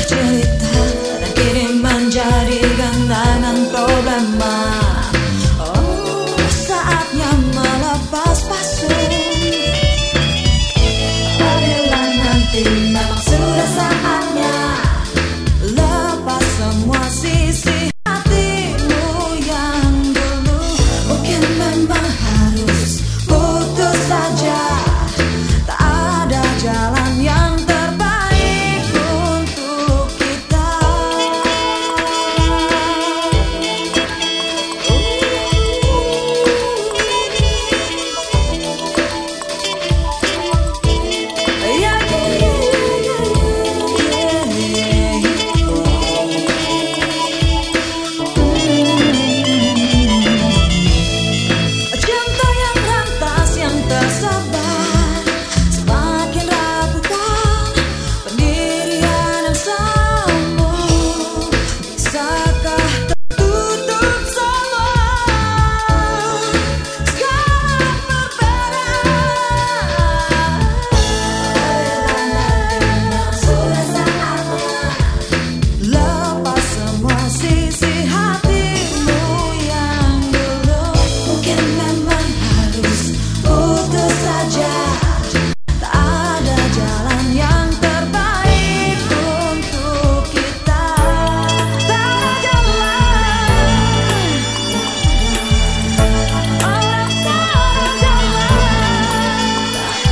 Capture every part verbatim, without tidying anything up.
cerita dan kini menjadi genangan problema. Oh, saatnya melepas pasung. Bila nanti memang sudah saatnya lepas semua sisi hatimu yang dulu. Mungkin memang harus putus saja. Tak ada jalan yang terbaik untuk kita. Yeah, yeah, yeah, yeah, yeah. Cinta yang rantas yang tersebar semakin rapuhkan pendirian yang sama. Bisakah tertutup semua segala perbedaan? Sudah saatnya lepas semua sisi hatimu yang dulu. Mungkin memang harus putus saja. Tak ada jalan yang terbaik untuk kita. Tak ada jalan. Oh, tak ada jalan.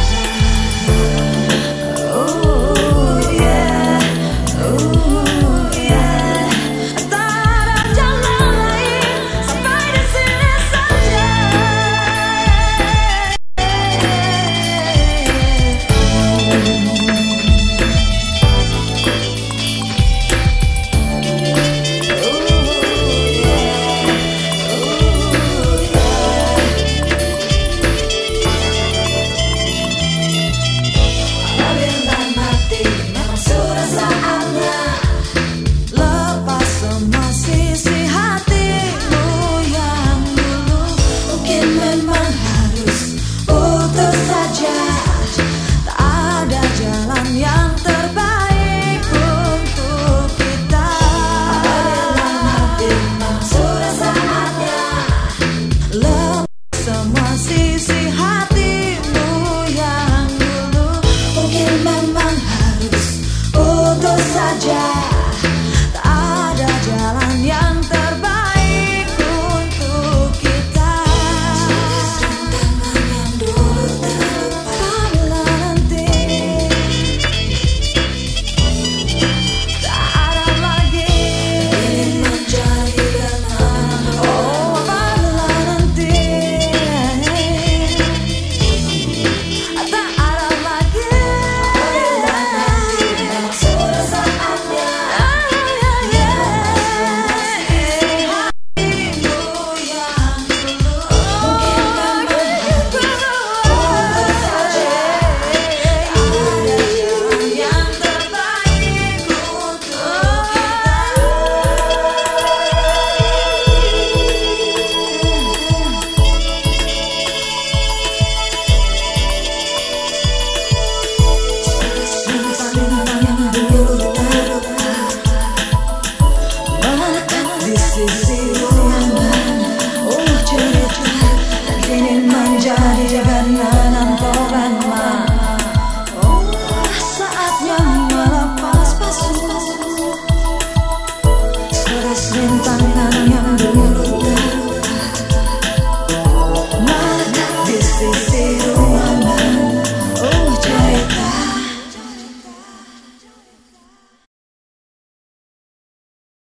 Oh, yeah. Oh, yeah. Tak ada jalan lain sampai di sini saja. Bila nanti memang sudah saatnya lepas semua sisi hatimu yang dulu. Mungkin memang harus putus saja. Tak ada jalan yang terbaik untuk kita. Bila nanti memang sudah saatnya lepas semua sisi hatimu yang dulu. Mungkin memang harus putus saja.